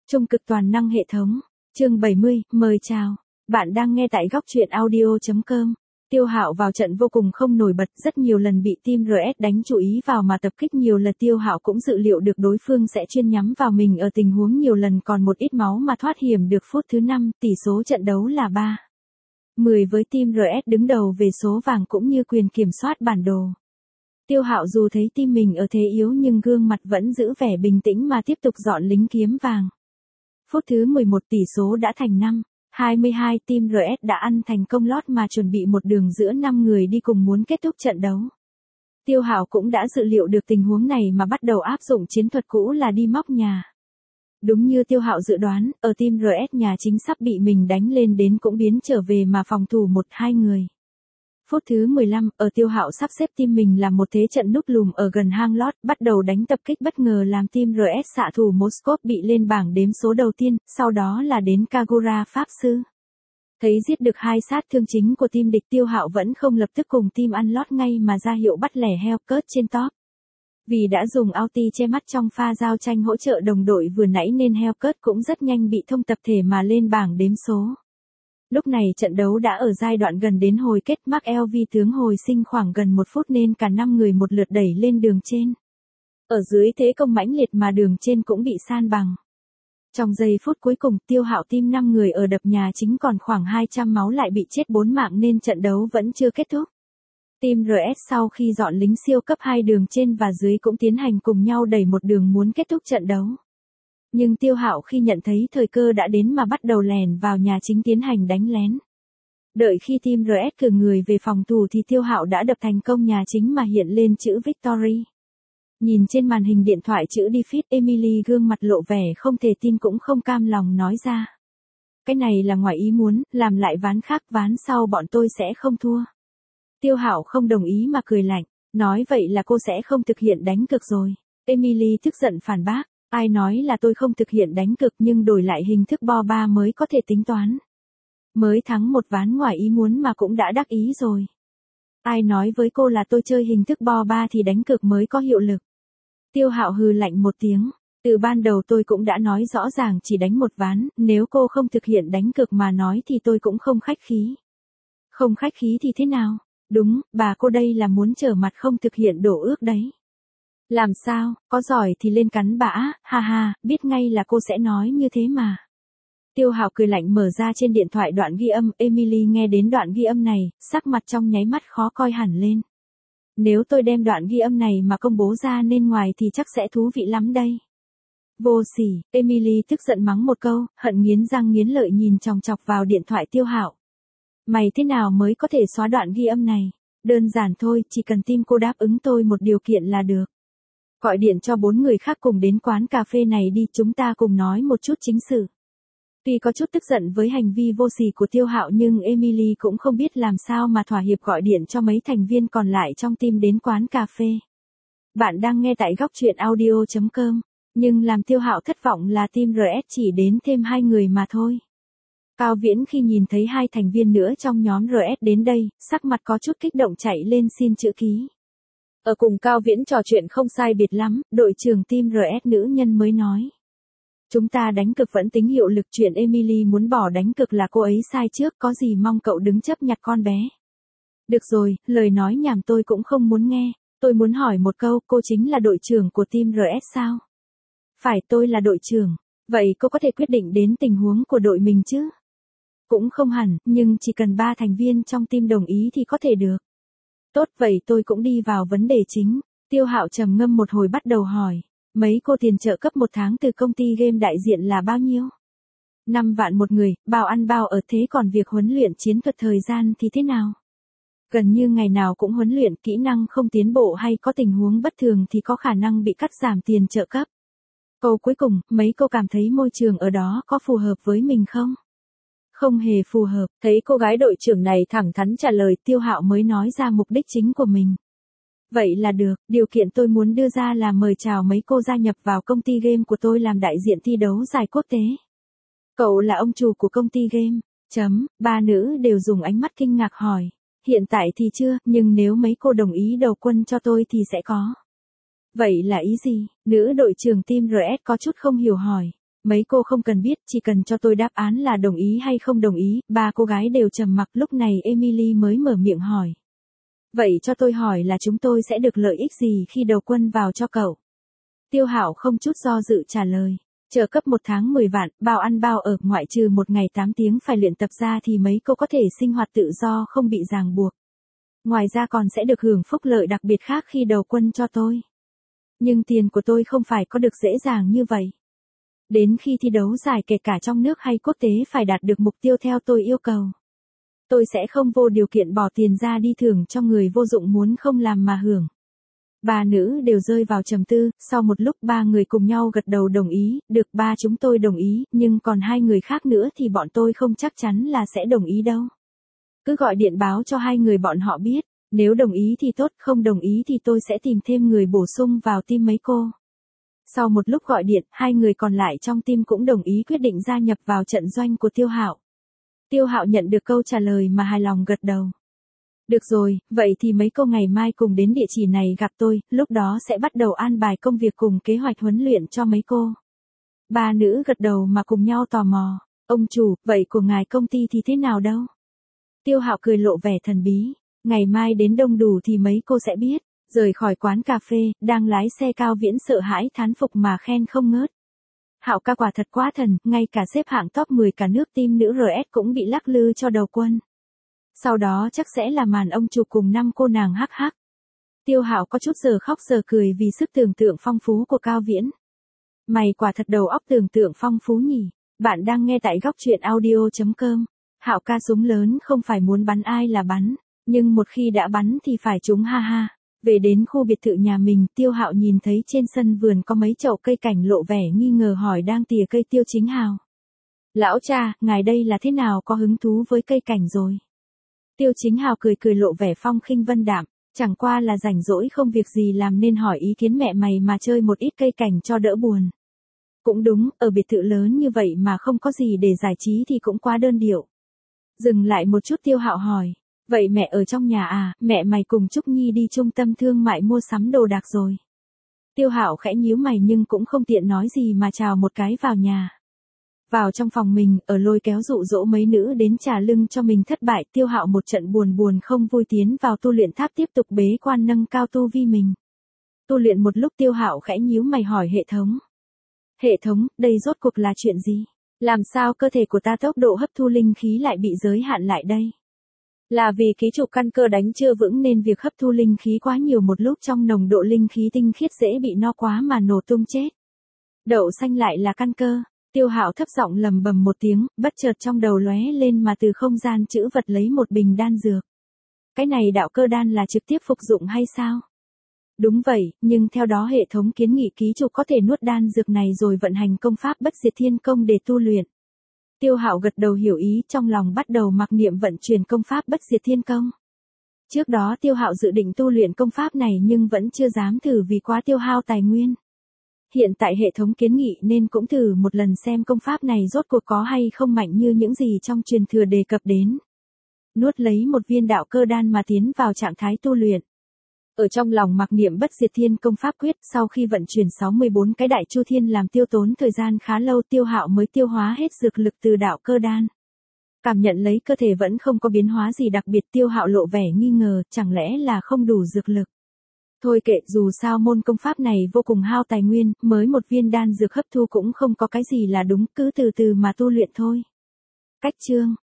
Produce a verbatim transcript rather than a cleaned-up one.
Trung cực toàn năng hệ thống. Chương bảy mươi, mời chào. Bạn đang nghe tại góc truyện audio chấm com. Tiêu Hạo vào trận vô cùng không nổi bật, rất nhiều lần bị team rờ ét đánh chú ý vào mà tập kích nhiều lần. Tiêu Hạo cũng dự liệu được đối phương sẽ chuyên nhắm vào mình ở tình huống nhiều lần còn một ít máu mà thoát hiểm được. Phút thứ năm, tỷ số trận đấu là ba mười với team rờ ét đứng đầu về số vàng cũng như quyền kiểm soát bản đồ. Tiêu Hạo dù thấy team mình ở thế yếu nhưng gương mặt vẫn giữ vẻ bình tĩnh mà tiếp tục dọn lính kiếm vàng. Phút thứ mười một tỷ số đã thành năm hai mươi hai, team rờ ét đã ăn thành công lót mà chuẩn bị một đường giữa năm người đi cùng muốn kết thúc trận đấu. Tiêu Hạo cũng đã dự liệu được tình huống này mà bắt đầu áp dụng chiến thuật cũ là đi móc nhà. Đúng như Tiêu Hạo dự đoán, ở team rờ ét nhà chính sắp bị mình đánh lên đến cũng biến trở về mà phòng thủ một hai người. Phút thứ mười lăm, ở Tiêu Hạo sắp xếp team mình làm một thế trận núp lùm ở gần hang lót, bắt đầu đánh tập kích bất ngờ làm team rờ ét xạ thủ Moskov bị lên bảng đếm số đầu tiên, sau đó là đến Kagura Pháp Sư. Thấy giết được hai sát thương chính của team địch, Tiêu Hạo vẫn không lập tức cùng team ăn lót ngay mà ra hiệu bắt lẻ Hellcat trên top. Vì đã dùng ulti che mắt trong pha giao tranh hỗ trợ đồng đội vừa nãy nên Hellcat cũng rất nhanh bị thông tập thể mà lên bảng đếm số. Lúc này trận đấu đã ở giai đoạn gần đến hồi kết. Mark lờ vê tướng hồi sinh khoảng gần một phút nên cả năm người một lượt đẩy lên đường trên. Ở dưới thế công mãnh liệt mà đường trên cũng bị san bằng. Trong giây phút cuối cùng, Tiêu Hạo team năm người ở đập nhà chính còn khoảng hai trăm máu lại bị chết bốn mạng nên trận đấu vẫn chưa kết thúc. Team rờ ét sau khi dọn lính siêu cấp hai đường trên và dưới cũng tiến hành cùng nhau đẩy một đường muốn kết thúc trận đấu. Nhưng Tiêu Hạo khi nhận thấy thời cơ đã đến mà bắt đầu lèn vào nhà chính tiến hành đánh lén. Đợi khi team rờ ét cử người về phòng thủ thì Tiêu Hạo đã đập thành công nhà chính mà hiện lên chữ Victory. Nhìn trên màn hình điện thoại chữ Defeat, Emily gương mặt lộ vẻ không thể tin cũng không cam lòng nói ra. Cái này là ngoài ý muốn, làm lại ván khác, ván sau bọn tôi sẽ không thua. Tiêu Hạo không đồng ý mà cười lạnh, nói vậy là cô sẽ không thực hiện đánh cược rồi. Emily tức giận phản bác. Ai nói là tôi không thực hiện đánh cược nhưng đổi lại hình thức bo ba mới có thể tính toán. Mới thắng một ván ngoài ý muốn mà cũng đã đắc ý rồi. Ai nói với cô là tôi chơi hình thức bo ba thì đánh cược mới có hiệu lực. Tiêu Hạo hừ lạnh một tiếng. Từ ban đầu tôi cũng đã nói rõ ràng chỉ đánh một ván, nếu cô không thực hiện đánh cược mà nói thì tôi cũng không khách khí. Không khách khí thì thế nào? Đúng, bà cô đây là muốn trở mặt không thực hiện đổ ước đấy. Làm sao, có giỏi thì lên cắn bã, ha ha, biết ngay là cô sẽ nói như thế mà. Tiêu Hạo cười lạnh mở ra trên điện thoại đoạn ghi âm, Emily nghe đến đoạn ghi âm này, sắc mặt trong nháy mắt khó coi hẳn lên. Nếu tôi đem đoạn ghi âm này mà công bố ra nên ngoài thì chắc sẽ thú vị lắm đây. Vô sỉ, Emily tức giận mắng một câu, hận nghiến răng nghiến lợi nhìn chòng chọc vào điện thoại Tiêu Hạo. Mày thế nào mới có thể xóa đoạn ghi âm này? Đơn giản thôi, chỉ cần team cô đáp ứng tôi một điều kiện là được. Gọi điện cho bốn người khác cùng đến quán cà phê này đi, chúng ta cùng nói một chút chính sự. Tuy có chút tức giận với hành vi vô sỉ của Tiêu Hạo nhưng Emily cũng không biết làm sao mà thỏa hiệp gọi điện cho mấy thành viên còn lại trong team đến quán cà phê. Bạn đang nghe tại góc truyện audio chấm com, nhưng làm Tiêu Hạo thất vọng là team rờ ét chỉ đến thêm hai người mà thôi. Cao Viễn khi nhìn thấy hai thành viên nữa trong nhóm rờ ét đến đây, sắc mặt có chút kích động chạy lên xin chữ ký. Ở cùng Cao Viễn trò chuyện không sai biệt lắm, đội trưởng team rờ ét nữ nhân mới nói. Chúng ta đánh cực vẫn tính hiệu lực, chuyện Emily muốn bỏ đánh cực là cô ấy sai trước, có gì mong cậu đứng chấp nhặt con bé. Được rồi, lời nói nhảm tôi cũng không muốn nghe, tôi muốn hỏi một câu, cô chính là đội trưởng của team rờ ét sao? Phải, tôi là đội trưởng, vậy cô có thể quyết định đến tình huống của đội mình chứ? Cũng không hẳn, nhưng chỉ cần ba thành viên trong team đồng ý thì có thể được. Tốt, vậy tôi cũng đi vào vấn đề chính. Tiêu Hạo trầm ngâm một hồi bắt đầu hỏi. Mấy cô tiền trợ cấp một tháng từ công ty game đại diện là bao nhiêu? năm vạn một người, bao ăn bao ở, thế còn việc huấn luyện chiến thuật thời gian thì thế nào? Gần như ngày nào cũng huấn luyện, kỹ năng không tiến bộ hay có tình huống bất thường thì có khả năng bị cắt giảm tiền trợ cấp. Câu cuối cùng, mấy cô cảm thấy môi trường ở đó có phù hợp với mình không? Không hề phù hợp, thấy cô gái đội trưởng này thẳng thắn trả lời, Tiêu Hạo mới nói ra mục đích chính của mình. Vậy là được, điều kiện tôi muốn đưa ra là mời chào mấy cô gia nhập vào công ty game của tôi làm đại diện thi đấu giải quốc tế. Cậu là ông chủ của công ty game. Chấm, ba nữ đều dùng ánh mắt kinh ngạc hỏi. Hiện tại thì chưa, nhưng nếu mấy cô đồng ý đầu quân cho tôi thì sẽ có. Vậy là ý gì? Nữ đội trưởng team rờ ét có chút không hiểu hỏi. Mấy cô không cần biết, chỉ cần cho tôi đáp án là đồng ý hay không đồng ý. Ba cô gái đều trầm mặc, lúc này Emily mới mở miệng hỏi. Vậy cho tôi hỏi là chúng tôi sẽ được lợi ích gì khi đầu quân vào cho cậu? Tiêu Hạo không chút do dự trả lời. Trợ cấp một tháng mười vạn, bao ăn bao ở, ngoại trừ một ngày tám tiếng phải luyện tập ra thì mấy cô có thể sinh hoạt tự do không bị ràng buộc. Ngoài ra còn sẽ được hưởng phúc lợi đặc biệt khác khi đầu quân cho tôi. Nhưng tiền của tôi không phải có được dễ dàng như vậy. Đến khi thi đấu giải kể cả trong nước hay quốc tế phải đạt được mục tiêu theo tôi yêu cầu. Tôi sẽ không vô điều kiện bỏ tiền ra đi thưởng cho người vô dụng muốn không làm mà hưởng. Ba nữ đều rơi vào trầm tư, sau một lúc ba người cùng nhau gật đầu đồng ý, được ba chúng tôi đồng ý, nhưng còn hai người khác nữa thì bọn tôi không chắc chắn là sẽ đồng ý đâu. Cứ gọi điện báo cho hai người bọn họ biết, nếu đồng ý thì tốt, không đồng ý thì tôi sẽ tìm thêm người bổ sung vào team mấy cô. Sau một lúc gọi điện, hai người còn lại trong team cũng đồng ý quyết định gia nhập vào trận doanh của Tiêu Hạo. Tiêu Hạo nhận được câu trả lời mà hài lòng gật đầu. Được rồi, vậy thì mấy cô ngày mai cùng đến địa chỉ này gặp tôi, lúc đó sẽ bắt đầu an bài công việc cùng kế hoạch huấn luyện cho mấy cô. Ba nữ gật đầu mà cùng nhau tò mò. Ông chủ, vậy của ngài công ty thì thế nào đâu? Tiêu Hạo cười lộ vẻ thần bí. Ngày mai đến đông đủ thì mấy cô sẽ biết. Rời khỏi quán cà phê, đang lái xe Cao Viễn sợ hãi thán phục mà khen không ngớt. Hạo ca quả thật quá thần, ngay cả xếp hạng top mười cả nước team nữ rờ ét cũng bị lắc lư cho đầu quân. Sau đó chắc sẽ là màn ông chủ cùng năm cô nàng hắc hắc. Tiêu Hạo có chút giờ khóc giờ cười vì sức tưởng tượng phong phú của Cao Viễn. Mày quả thật đầu óc tưởng tượng phong phú nhỉ. Bạn đang nghe tại góc truyện audio chấm com. Hạo ca súng lớn không phải muốn bắn ai là bắn, nhưng một khi đã bắn thì phải trúng ha ha. Về đến khu biệt thự nhà mình, Tiêu Hạo nhìn thấy trên sân vườn có mấy chậu cây cảnh lộ vẻ nghi ngờ hỏi đang tỉa cây Tiêu Chính Hào. Lão cha, ngài đây là thế nào có hứng thú với cây cảnh rồi? Tiêu Chính Hào cười cười lộ vẻ phong khinh vân đạm, chẳng qua là rảnh rỗi không việc gì làm nên hỏi ý kiến mẹ mày mà chơi một ít cây cảnh cho đỡ buồn. Cũng đúng, ở biệt thự lớn như vậy mà không có gì để giải trí thì cũng quá đơn điệu. Dừng lại một chút Tiêu Hạo hỏi. Vậy mẹ ở trong nhà à, mẹ mày cùng Trúc Nhi đi trung tâm thương mại mua sắm đồ đạc rồi. Tiêu Hạo khẽ nhíu mày nhưng cũng không tiện nói gì mà chào một cái vào nhà. Vào trong phòng mình, ở lôi kéo dụ dỗ mấy nữ đến trả lưng cho mình thất bại, Tiêu Hạo một trận buồn buồn không vui tiến vào tu luyện tháp tiếp tục bế quan nâng cao tu vi mình. Tu luyện một lúc Tiêu Hạo khẽ nhíu mày hỏi hệ thống. Hệ thống, đây rốt cuộc là chuyện gì? Làm sao cơ thể của ta tốc độ hấp thu linh khí lại bị giới hạn lại đây? Là vì ký chủ căn cơ đánh chưa vững nên việc hấp thu linh khí quá nhiều một lúc trong nồng độ linh khí tinh khiết dễ bị no quá mà nổ tung chết. Đậu xanh lại là căn cơ. Tiêu Hạo thấp giọng lầm bầm một tiếng, bất chợt trong đầu lóe lên mà từ không gian trữ vật lấy một bình đan dược. Cái này đạo cơ đan là trực tiếp phục dụng hay sao? Đúng vậy, nhưng theo đó hệ thống kiến nghị ký chủ có thể nuốt đan dược này rồi vận hành công pháp Bất Diệt Thiên Công để tu luyện. Tiêu Hạo gật đầu hiểu ý, trong lòng bắt đầu mặc niệm vận chuyển công pháp Bất Diệt Thiên Công. Trước đó Tiêu Hạo dự định tu luyện công pháp này nhưng vẫn chưa dám thử vì quá tiêu hao tài nguyên. Hiện tại hệ thống kiến nghị nên cũng thử một lần xem công pháp này rốt cuộc có hay không mạnh như những gì trong truyền thừa đề cập đến. Nuốt lấy một viên đạo cơ đan mà tiến vào trạng thái tu luyện. Ở trong lòng mặc niệm Bất Diệt Thiên Công pháp quyết, sau khi vận chuyển sáu mươi bốn cái đại chu thiên làm tiêu tốn thời gian khá lâu, Tiêu Hạo mới tiêu hóa hết dược lực từ đạo cơ đan. Cảm nhận lấy cơ thể vẫn không có biến hóa gì đặc biệt, Tiêu Hạo lộ vẻ nghi ngờ, chẳng lẽ là không đủ dược lực. Thôi kệ, dù sao môn công pháp này vô cùng hao tài nguyên, mới một viên đan dược hấp thu cũng không có cái gì là đúng, cứ từ từ mà tu luyện thôi. Cách chương